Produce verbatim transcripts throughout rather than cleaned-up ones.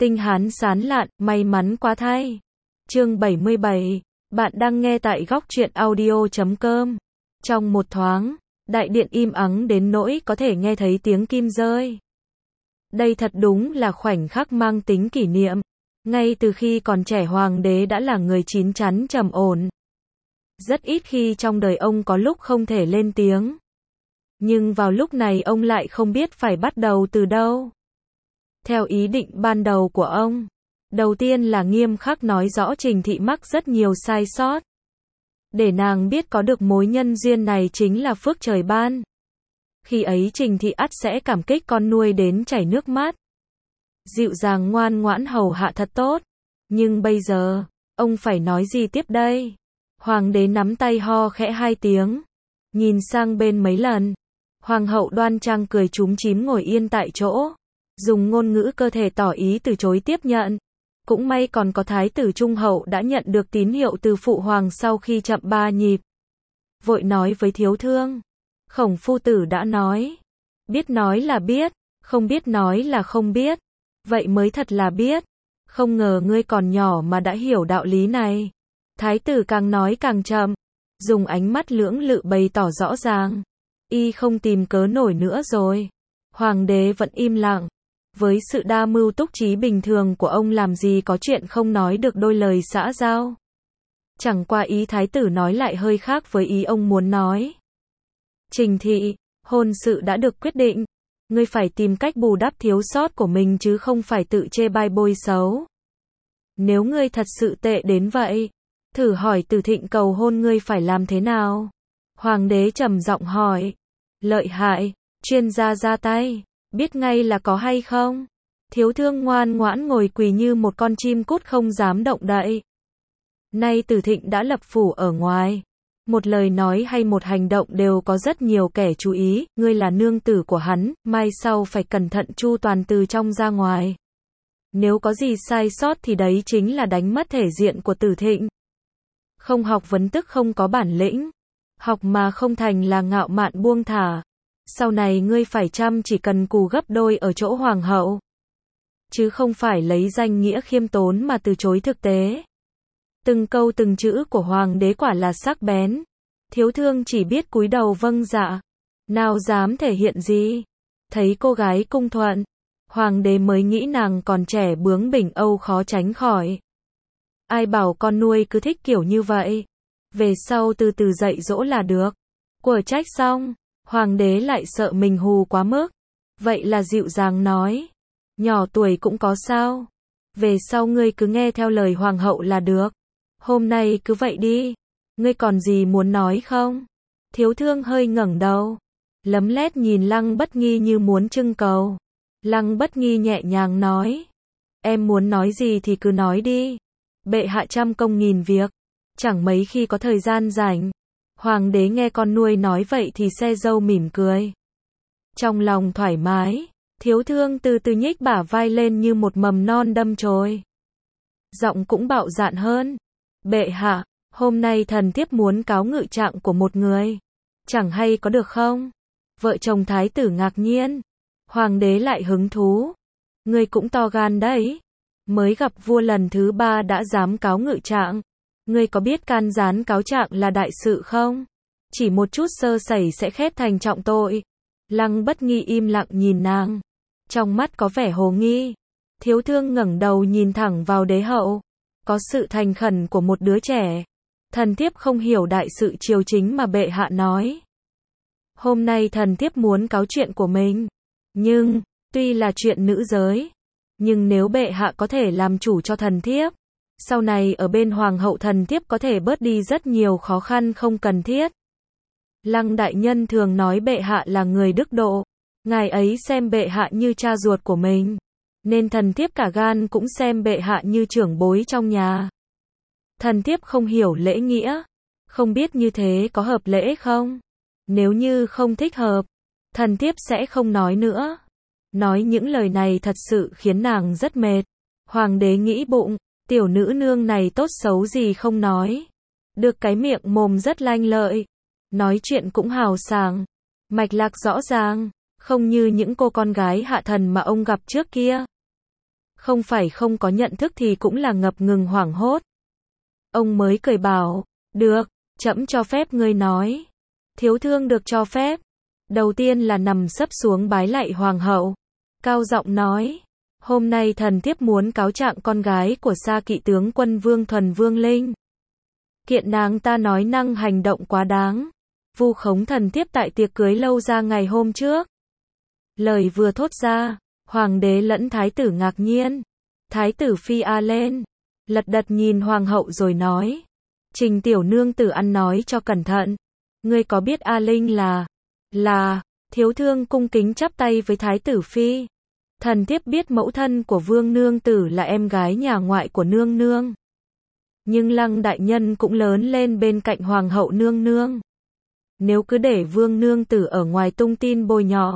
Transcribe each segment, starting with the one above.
Tinh hán sán lạn, may mắn quá thay. Chương bảy mươi bảy. Bạn đang nghe tại góc truyện audio chấm com. Trong một thoáng, đại điện im ắng đến nỗi có thể nghe thấy tiếng kim rơi. Đây thật đúng là khoảnh khắc mang tính kỷ niệm. Ngay từ khi còn trẻ hoàng đế đã là người chín chắn trầm ổn. Rất ít khi trong đời ông có lúc không thể lên tiếng. Nhưng vào lúc này ông lại không biết phải bắt đầu từ đâu. Theo ý định ban đầu của ông, đầu tiên là nghiêm khắc nói rõ Trình Thị mắc rất nhiều sai sót. Để nàng biết có được mối nhân duyên này chính là phước trời ban. Khi ấy Trình Thị ắt sẽ cảm kích con nuôi đến chảy nước mắt. Dịu dàng ngoan ngoãn hầu hạ thật tốt. Nhưng bây giờ, ông phải nói gì tiếp đây? Hoàng đế nắm tay ho khẽ hai tiếng. Nhìn sang bên mấy lần. Hoàng hậu đoan trang cười chúm chím ngồi yên tại chỗ. Dùng ngôn ngữ cơ thể tỏ ý từ chối tiếp nhận. Cũng may còn có thái tử Trung hậu đã nhận được tín hiệu từ phụ hoàng sau khi chậm ba nhịp. Vội nói với thiếu thương. Khổng phu tử đã nói. Biết nói là biết, không biết nói là không biết. Vậy mới thật là biết. Không ngờ ngươi còn nhỏ mà đã hiểu đạo lý này. Thái tử càng nói càng chậm. Dùng ánh mắt lưỡng lự bày tỏ rõ ràng. Y không tìm cớ nổi nữa rồi. Hoàng đế vẫn im lặng. Với sự đa mưu túc trí bình thường của ông làm gì có chuyện không nói được đôi lời xã giao. Chẳng qua ý thái tử nói lại hơi khác với ý ông muốn nói. Trình Thị, hôn sự đã được quyết định. Ngươi phải tìm cách bù đắp thiếu sót của mình chứ không phải tự chê bai bôi xấu. Nếu ngươi thật sự tệ đến vậy, thử hỏi Từ Thịnh cầu hôn ngươi phải làm thế nào? Hoàng đế trầm giọng hỏi. Lợi hại, chuyên gia ra tay. Biết ngay là có hay không? Thiếu thương ngoan ngoãn ngồi quỳ như một con chim cút không dám động đậy. Nay Từ Thịnh đã lập phủ ở ngoài. Một lời nói hay một hành động đều có rất nhiều kẻ chú ý. Ngươi là nương tử của hắn, mai sau phải cẩn thận chu toàn từ trong ra ngoài. Nếu có gì sai sót thì đấy chính là đánh mất thể diện của Từ Thịnh. Không học vấn tức không có bản lĩnh. Học mà không thành là ngạo mạn buông thả. Sau này ngươi phải chăm chỉ cần cù gấp đôi ở chỗ hoàng hậu. Chứ không phải lấy danh nghĩa khiêm tốn mà từ chối thực tế. Từng câu từng chữ của hoàng đế quả là sắc bén. Thiếu thương chỉ biết cúi đầu vâng dạ. Nào dám thể hiện gì. Thấy cô gái cung thuận. Hoàng đế mới nghĩ nàng còn trẻ bướng bỉnh âu khó tránh khỏi. Ai bảo con nuôi cứ thích kiểu như vậy. Về sau từ từ dạy dỗ là được. Quở trách xong. Hoàng đế lại sợ mình hù quá mức. Vậy là dịu dàng nói. Nhỏ tuổi cũng có sao. Về sau ngươi cứ nghe theo lời hoàng hậu là được. Hôm nay cứ vậy đi. Ngươi còn gì muốn nói không? Thiếu thương hơi ngẩng đầu. Lấm lét nhìn Lăng Bất Nghi như muốn trưng cầu. Lăng Bất Nghi nhẹ nhàng nói. Em muốn nói gì thì cứ nói đi. Bệ hạ trăm công nghìn việc. Chẳng mấy khi có thời gian rảnh. Hoàng đế nghe con nuôi nói vậy thì se râu mỉm cười. Trong lòng thoải mái, thiếu thương từ từ nhích bả vai lên như một mầm non đâm chồi. Giọng cũng bạo dạn hơn. Bệ hạ, hôm nay thần thiếp muốn cáo ngự trạng của một người. Chẳng hay có được không? Vợ chồng thái tử ngạc nhiên. Hoàng đế lại hứng thú. Ngươi cũng to gan đấy. Mới gặp vua lần thứ ba đã dám cáo ngự trạng. Ngươi có biết can gián cáo trạng là đại sự không? Chỉ một chút sơ sẩy sẽ khép thành trọng tội. Lăng Bất Nghi im lặng nhìn nàng. Trong mắt có vẻ hồ nghi. Thiếu thương ngẩng đầu nhìn thẳng vào đế hậu. Có sự thành khẩn của một đứa trẻ. Thần thiếp không hiểu đại sự triều chính mà bệ hạ nói. Hôm nay thần thiếp muốn cáo chuyện của mình. Nhưng, tuy là chuyện nữ giới. Nhưng nếu bệ hạ có thể làm chủ cho thần thiếp. Sau này ở bên hoàng hậu thần thiếp có thể bớt đi rất nhiều khó khăn không cần thiết. Lăng đại nhân thường nói bệ hạ là người đức độ. Ngài ấy xem bệ hạ như cha ruột của mình. Nên thần thiếp cả gan cũng xem bệ hạ như trưởng bối trong nhà. Thần thiếp không hiểu lễ nghĩa. Không biết như thế có hợp lễ không? Nếu như không thích hợp, thần thiếp sẽ không nói nữa. Nói những lời này thật sự khiến nàng rất mệt. Hoàng đế nghĩ bụng. Tiểu nữ nương này tốt xấu gì không nói. Được cái miệng mồm rất lanh lợi. Nói chuyện cũng hào sảng. Mạch lạc rõ ràng. Không như những cô con gái hạ thần mà ông gặp trước kia. Không phải không có nhận thức thì cũng là ngập ngừng hoảng hốt. Ông mới cười bảo, được, trẫm cho phép ngươi nói. Thiếu thương được cho phép. Đầu tiên là nằm sấp xuống bái lạy hoàng hậu. Cao giọng nói, hôm nay thần thiếp muốn cáo trạng con gái của Sa Kỵ tướng quân Vương Thuần Vương Linh. Kiện nàng ta nói năng hành động quá đáng, vu khống thần thiếp tại tiệc cưới Lâu Gia ngày hôm trước. Lời vừa thốt ra, hoàng đế lẫn thái tử ngạc nhiên. Thái tử phi a lên, lật đật nhìn hoàng hậu rồi nói, Trình tiểu nương tử ăn nói cho cẩn thận. Ngươi có biết A Linh là, là, thiếu thương cung kính chắp tay với thái tử phi. Thần thiếp biết mẫu thân của vương nương tử là em gái nhà ngoại của nương nương. Nhưng Lăng đại nhân cũng lớn lên bên cạnh hoàng hậu nương nương. Nếu cứ để vương nương tử ở ngoài tung tin bôi nhọ,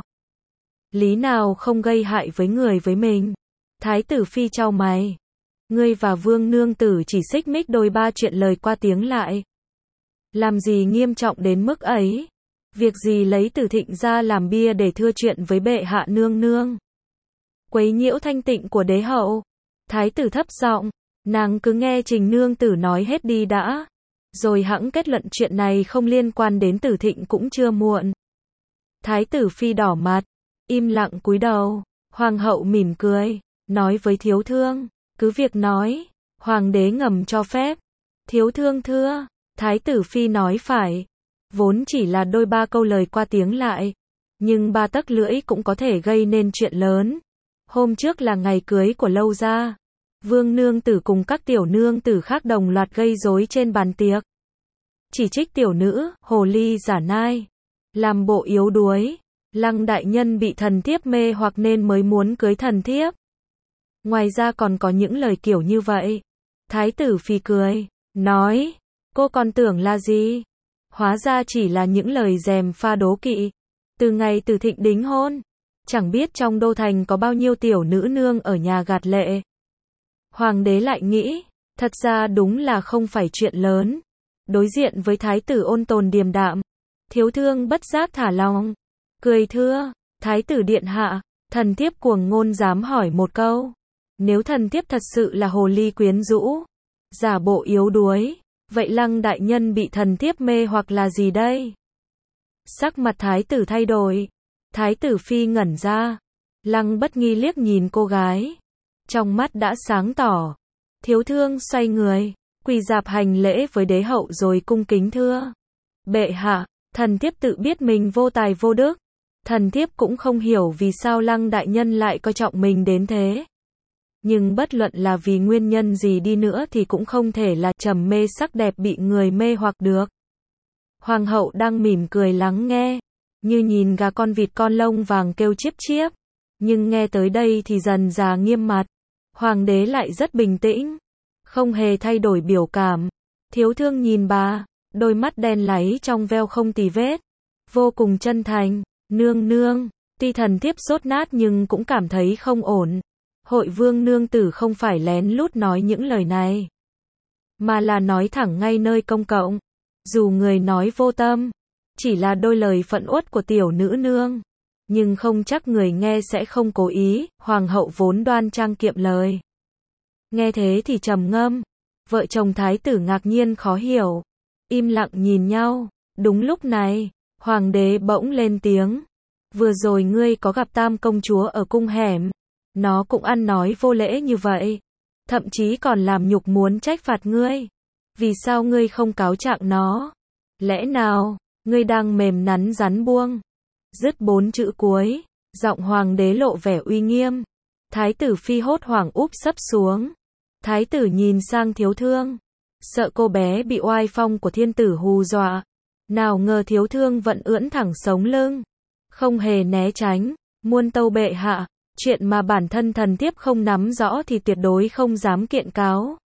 lý nào không gây hại với người với mình. Thái tử phi chau mày. Ngươi và vương nương tử chỉ xích mích đôi ba chuyện lời qua tiếng lại. Làm gì nghiêm trọng đến mức ấy? Việc gì lấy Tử Thịnh ra làm bia để thưa chuyện với bệ hạ nương nương? Quấy nhiễu thanh tịnh của đế hậu. Thái tử thấp giọng, nàng cứ nghe Trình nương tử nói hết đi đã. Rồi hẵng kết luận chuyện này không liên quan đến Tử Thịnh cũng chưa muộn. Thái tử phi đỏ mặt, im lặng cúi đầu. Hoàng hậu mỉm cười, nói với thiếu thương, cứ việc nói, hoàng đế ngầm cho phép. Thiếu thương thưa, thái tử phi nói phải. Vốn chỉ là đôi ba câu lời qua tiếng lại, nhưng ba tấc lưỡi cũng có thể gây nên chuyện lớn. Hôm trước là ngày cưới của Lâu Gia. Vương nương tử cùng các tiểu nương tử khác đồng loạt gây rối trên bàn tiệc. Chỉ trích tiểu nữ, hồ ly giả nai, làm bộ yếu đuối. Lăng đại nhân bị thần thiếp mê hoặc nên mới muốn cưới thần thiếp. Ngoài ra còn có những lời kiểu như vậy. Thái tử phi cười, nói, cô còn tưởng là gì? Hóa ra chỉ là những lời dèm pha đố kỵ. Từ ngày Tử Thịnh đính hôn, chẳng biết trong đô thành có bao nhiêu tiểu nữ nương ở nhà gạt lệ. Hoàng đế lại nghĩ, thật ra đúng là không phải chuyện lớn. Đối diện với thái tử ôn tồn điềm đạm, thiếu thương bất giác thả lòng. Cười thưa, thái tử điện hạ, thần thiếp cuồng ngôn dám hỏi một câu. Nếu thần thiếp thật sự là hồ ly quyến rũ, giả bộ yếu đuối, vậy Lăng đại nhân bị thần thiếp mê hoặc là gì đây? Sắc mặt thái tử thay đổi. Thái tử phi ngẩn ra. Lăng bất nghi liếc nhìn cô gái. Trong mắt đã sáng tỏ. Thiếu thương xoay người, quỳ dạp hành lễ với đế hậu rồi cung kính thưa. Bệ hạ, thần thiếp tự biết mình vô tài vô đức. Thần thiếp cũng không hiểu vì sao Lăng đại nhân lại coi trọng mình đến thế. Nhưng bất luận là vì nguyên nhân gì đi nữa thì cũng không thể là trầm mê sắc đẹp bị người mê hoặc được. Hoàng hậu đang mỉm cười lắng nghe, như nhìn gà con vịt con lông vàng kêu chiếp chiếp. Nhưng nghe tới đây thì dần dà nghiêm mặt. Hoàng đế lại rất bình tĩnh, không hề thay đổi biểu cảm. Thiếu thương nhìn bà, đôi mắt đen láy trong veo không tì vết, vô cùng chân thành. Nương nương, tuy thần thiếp sốt nát nhưng cũng cảm thấy không ổn. Hội vương nương tử không phải lén lút nói những lời này, mà là nói thẳng ngay nơi công cộng. Dù người nói vô tâm, chỉ là đôi lời phận uất của tiểu nữ nương, nhưng không chắc người nghe sẽ không cố ý. Hoàng hậu vốn đoan trang kiệm lời, nghe thế thì trầm ngâm. Vợ chồng thái tử ngạc nhiên khó hiểu, im lặng nhìn nhau. Đúng lúc này, hoàng đế bỗng lên tiếng. Vừa rồi ngươi có gặp Tam công chúa ở cung hẻm, nó cũng ăn nói vô lễ như vậy, thậm chí còn làm nhục muốn trách phạt ngươi. Vì sao ngươi không cáo trạng nó? Lẽ nào ngươi đang mềm nắn rắn buông? Dứt bốn chữ cuối, giọng hoàng đế lộ vẻ uy nghiêm. Thái tử phi hốt hoảng úp sấp xuống. Thái tử nhìn sang thiếu thương, sợ cô bé bị oai phong của thiên tử hù dọa. Nào ngờ thiếu thương vẫn ưỡn thẳng sống lưng, không hề né tránh. Muôn tâu bệ hạ, chuyện mà bản thân thần thiếp không nắm rõ thì tuyệt đối không dám kiện cáo.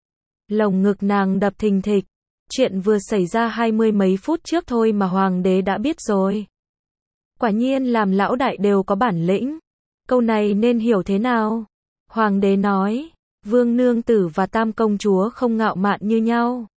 Lồng ngực nàng đập thình thịch. Chuyện vừa xảy ra hai mươi mấy phút trước thôi mà hoàng đế đã biết rồi. Quả nhiên làm lão đại đều có bản lĩnh. Câu này nên hiểu thế nào? Hoàng đế nói, vương nương tử và Tam công chúa không ngạo mạn như nhau.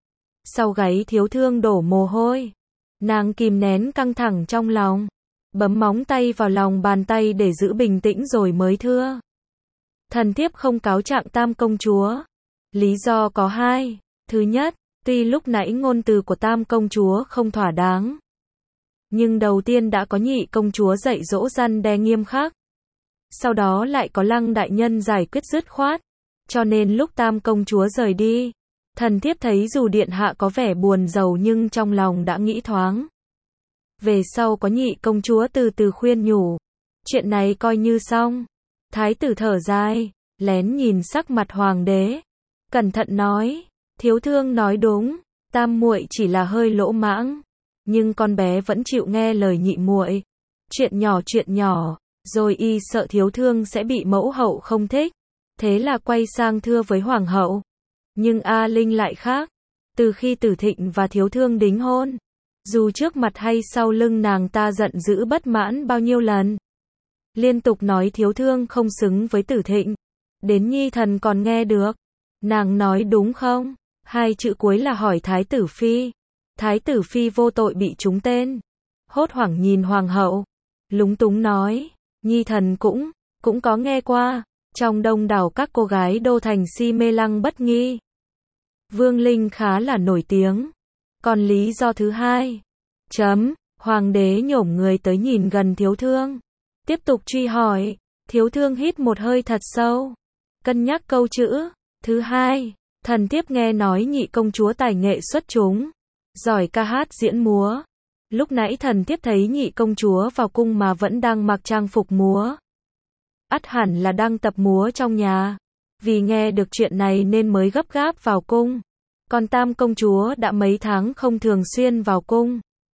Sau gáy thiếu thương đổ mồ hôi. Nàng kìm nén căng thẳng trong lòng, bấm móng tay vào lòng bàn tay để giữ bình tĩnh rồi mới thưa. thần thiếp không cáo trạng Tam công chúa. Lý do có hai. Thứ nhất, tuy lúc nãy ngôn từ của Tam công chúa không thỏa đáng, nhưng đầu tiên đã có Nhị công chúa dạy dỗ răn đe nghiêm khắc. Sau đó lại có Lăng đại nhân giải quyết dứt khoát. Cho nên lúc Tam công chúa rời đi, thần thiếp thấy dù điện hạ có vẻ buồn rầu nhưng trong lòng đã nghĩ thoáng. Về sau có Nhị công chúa từ từ khuyên nhủ, chuyện này coi như xong. Thái tử thở dài, lén nhìn sắc mặt hoàng đế, cẩn thận nói, thiếu thương nói đúng, Tam muội chỉ là hơi lỗ mãng, nhưng con bé vẫn chịu nghe lời nhị muội. Chuyện nhỏ chuyện nhỏ, rồi y sợ thiếu thương sẽ bị mẫu hậu không thích, thế là quay sang thưa với hoàng hậu. Nhưng A Linh lại khác, từ khi Tử Thịnh và thiếu thương đính hôn, dù trước mặt hay sau lưng nàng ta giận dữ bất mãn bao nhiêu lần, liên tục nói thiếu thương không xứng với Tử Thịnh, đến nhi thần còn nghe được. Nàng nói đúng không? Hai chữ cuối là hỏi Thái tử phi. Thái tử phi vô tội bị trúng tên, hốt hoảng nhìn hoàng hậu, lúng túng nói, nhi thần cũng, cũng có nghe qua, trong đông đảo các cô gái đô thành si mê Lăng Bất Nghi, Vương Linh khá là nổi tiếng. Còn lý do thứ hai, chấm, hoàng đế nhổm người tới nhìn gần thiếu thương, tiếp tục truy hỏi. Thiếu thương hít một hơi thật sâu, cân nhắc câu chữ thứ hai, thần thiếp nghe nói Nhị công chúa tài nghệ xuất chúng, giỏi ca hát diễn múa. Lúc nãy thần thiếp thấy Nhị công chúa vào cung mà vẫn đang mặc trang phục múa, ắt hẳn là đang tập múa trong nhà. Vì nghe được chuyện này nên mới gấp gáp vào cung. Còn Tam công chúa đã mấy tháng không thường xuyên vào cung,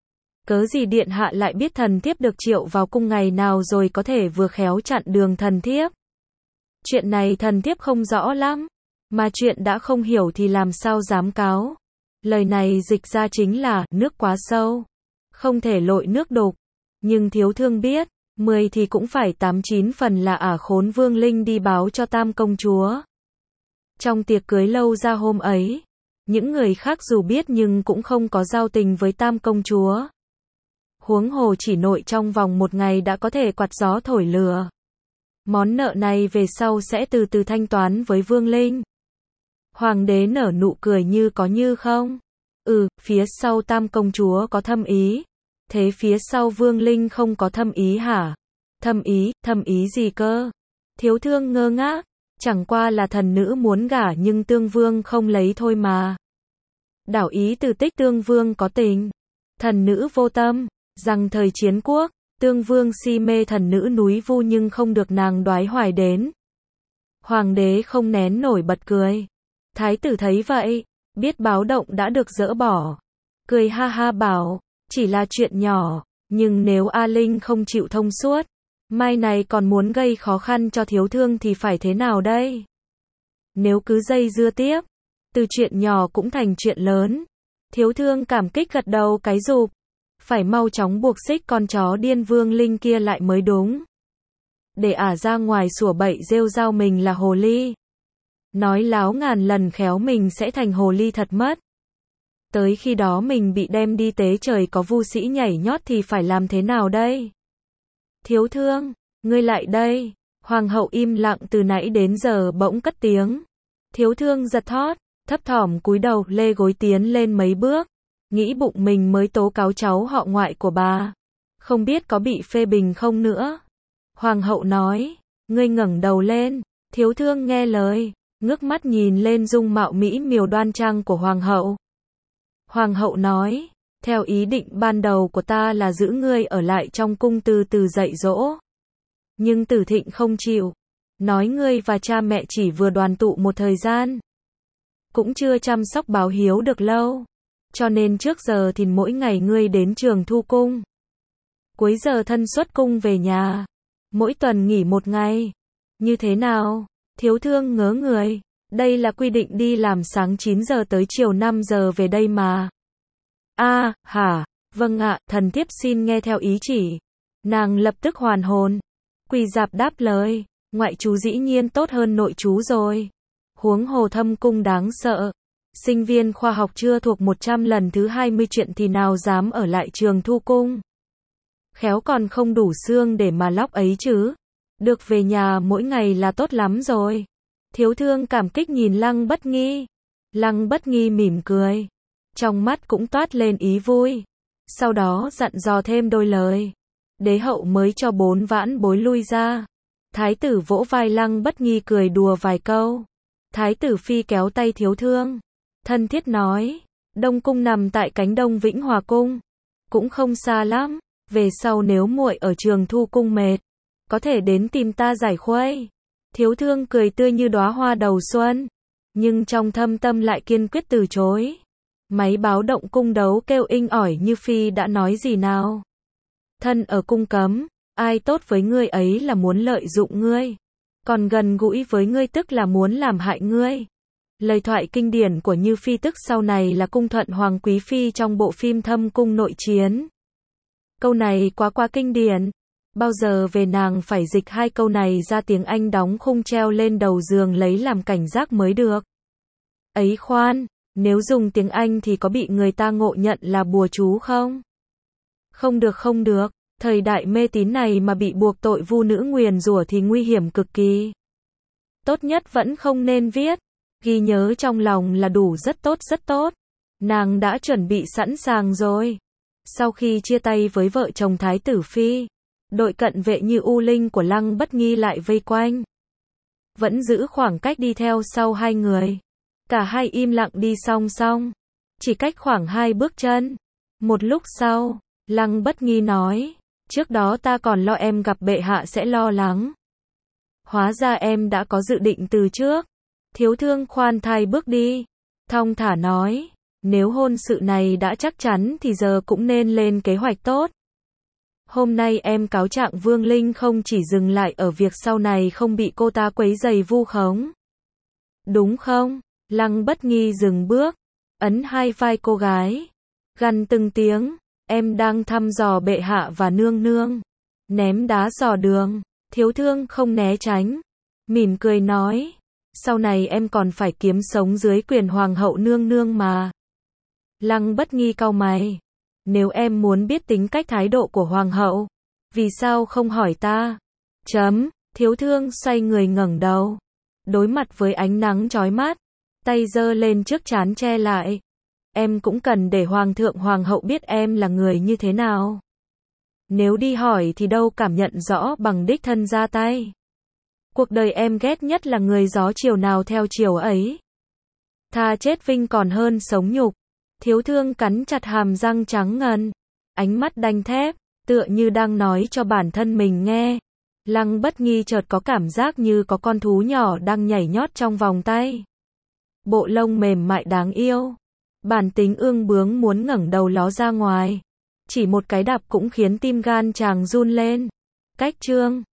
cớ gì điện hạ lại biết thần thiếp được triệu vào cung ngày nào rồi có thể vừa khéo chặn đường thần thiếp? Chuyện này thần thiếp không rõ lắm, mà chuyện đã không hiểu thì làm sao dám cáo. Lời này dịch ra chính là, nước quá sâu, không thể lội nước đục. Nhưng thiếu thương biết, mười thì cũng phải tám chín phần là ả khốn Vương Linh đi báo cho Tam công chúa. Trong tiệc cưới lâu ra hôm ấy, những người khác dù biết nhưng cũng không có giao tình với Tam công chúa. Huống hồ chỉ nội trong vòng một ngày đã có thể quạt gió thổi lửa. Món nợ này về sau sẽ từ từ thanh toán với Vương Linh. Hoàng đế nở nụ cười như có như không. Ừ, phía sau Tam công chúa có thâm ý. Thế phía sau Vương Linh không có thâm ý hả? Thâm ý, thâm ý gì cơ? Thiếu thương ngơ ngác, chẳng qua là thần nữ muốn gả nhưng Tương Vương không lấy thôi mà. Đảo ý từ tích Tương Vương có tình, thần nữ vô tâm, rằng thời chiến quốc, Tương Vương si mê thần nữ núi Vu nhưng không được nàng đoái hoài đến. Hoàng đế không nén nổi bật cười. Thái tử thấy vậy, biết báo động đã được dỡ bỏ, cười ha ha bảo, chỉ là chuyện nhỏ, nhưng nếu A Linh không chịu thông suốt, mai này còn muốn gây khó khăn cho thiếu thương thì phải thế nào đây? Nếu cứ dây dưa tiếp, từ chuyện nhỏ cũng thành chuyện lớn. Thiếu thương cảm kích gật đầu cái rụp, phải mau chóng buộc xích con chó điên Vương Linh kia lại mới đúng. Để ả ra ngoài sủa bậy rêu rao mình là hồ ly. Nói láo ngàn lần khéo mình sẽ thành hồ ly thật mất. Tới khi đó mình bị đem đi tế trời có vu sĩ nhảy nhót thì phải làm thế nào đây? Thiếu thương, ngươi lại đây. Hoàng hậu im lặng từ nãy đến giờ bỗng cất tiếng. Thiếu thương giật thót, thấp thỏm cúi đầu lê gối tiến lên mấy bước, nghĩ bụng mình mới tố cáo cháu họ ngoại của bà, không biết có bị phê bình không nữa. Hoàng hậu nói, ngươi ngẩng đầu lên. Thiếu thương nghe lời, ngước mắt nhìn lên dung mạo mỹ miều đoan trang của hoàng hậu. Hoàng hậu nói, theo ý định ban đầu của ta là giữ ngươi ở lại trong cung từ từ dạy dỗ. Nhưng Tử Thịnh không chịu, nói ngươi và cha mẹ chỉ vừa đoàn tụ một thời gian, cũng chưa chăm sóc báo hiếu được lâu, cho nên trước giờ thì mỗi ngày ngươi đến trường thu cung, cuối giờ thân xuất cung về nhà, mỗi tuần nghỉ một ngày. Như thế nào? Thiếu thương ngớ người, đây là quy định đi làm sáng chín giờ tới chiều năm giờ về đây mà. A, à, hả, vâng ạ, thần thiếp xin nghe theo ý chỉ. Nàng lập tức hoàn hồn, quỳ rạp đáp lời, ngoại trú dĩ nhiên tốt hơn nội trú rồi. Huống hồ thâm cung đáng sợ. Sinh viên khoa học chưa thuộc một trăm lần thứ hai mươi chuyện thì nào dám ở lại trường thu cung. Khéo còn không đủ xương để mà lóc ấy chứ. Được về nhà mỗi ngày là tốt lắm rồi. Thiếu thương cảm kích nhìn Lăng Bất Nghi. Lăng Bất Nghi mỉm cười. Trong mắt cũng toát lên ý vui. Sau đó dặn dò thêm đôi lời. Đế hậu mới cho bốn vãn bối lui ra. Thái tử vỗ vai Lăng Bất Nghi cười đùa vài câu. Thái tử phi kéo tay thiếu thương. Thân thiết nói. Đông cung nằm tại cánh đông Vĩnh Hòa cung. Cũng không xa lắm. Về sau nếu muội ở Trường Thu cung mệt, có thể đến tìm ta giải khuây. Thiếu thương cười tươi như đóa hoa đầu xuân. Nhưng trong thâm tâm lại kiên quyết từ chối. Máy báo động cung đấu kêu inh ỏi như phi đã nói gì nào. Thân ở cung cấm, ai tốt với ngươi ấy là muốn lợi dụng ngươi. Còn gần gũi với ngươi tức là muốn làm hại ngươi. Lời thoại kinh điển của Như Phi tức sau này là cung thuận Hoàng Quý Phi trong bộ phim Thâm Cung Nội Chiến. Câu này quá quá kinh điển. Bao giờ về nàng phải dịch hai câu này ra tiếng Anh đóng khung treo lên đầu giường lấy làm cảnh giác mới được. Ấy khoan, nếu dùng tiếng Anh thì có bị người ta ngộ nhận là bùa chú không? Không được không được, thời đại mê tín này mà bị buộc tội vu nữ nguyền rủa thì nguy hiểm cực kỳ. Tốt nhất vẫn không nên viết, ghi nhớ trong lòng là đủ, rất tốt rất tốt. Nàng đã chuẩn bị sẵn sàng rồi. Sau khi chia tay với vợ chồng Thái tử Phi, đội cận vệ như U Linh của Lăng Bất Nghi lại vây quanh. Vẫn giữ khoảng cách đi theo sau hai người. Cả hai im lặng đi song song. Chỉ cách khoảng hai bước chân. Một lúc sau, Lăng Bất Nghi nói. Trước đó ta còn lo em gặp bệ hạ sẽ lo lắng. Hóa ra em đã có dự định từ trước. Thiếu thương khoan thai bước đi. Thong thả nói. Nếu hôn sự này đã chắc chắn thì giờ cũng nên lên kế hoạch tốt. Hôm nay em cáo trạng Vương Linh không chỉ dừng lại ở việc sau này không bị cô ta quấy rầy vu khống. Đúng không? Lăng Bất Nghi dừng bước, ấn hai vai cô gái, gằn từng tiếng, em đang thăm dò bệ hạ và nương nương. Ném đá dò đường, thiếu thương không né tránh, mỉm cười nói, sau này em còn phải kiếm sống dưới quyền hoàng hậu nương nương mà. Lăng Bất Nghi cau mày, nếu em muốn biết tính cách thái độ của hoàng hậu, vì sao không hỏi ta? Chấm, thiếu thương xoay người ngẩng đầu, đối mặt với ánh nắng chói mắt, tay giơ lên trước trán che lại. Em cũng cần để hoàng thượng hoàng hậu biết em là người như thế nào. Nếu đi hỏi thì đâu cảm nhận rõ bằng đích thân ra tay. Cuộc đời em ghét nhất là người gió chiều nào theo chiều ấy. Thà chết vinh còn hơn sống nhục. Thiếu thương cắn chặt hàm răng trắng ngần, ánh mắt đanh thép, tựa như đang nói cho bản thân mình nghe. Lăng Bất Nghi chợt có cảm giác như có con thú nhỏ đang nhảy nhót trong vòng tay. Bộ lông mềm mại đáng yêu. Bản tính ương bướng muốn ngẩng đầu ló ra ngoài. Chỉ một cái đạp cũng khiến tim gan chàng run lên. Cách chương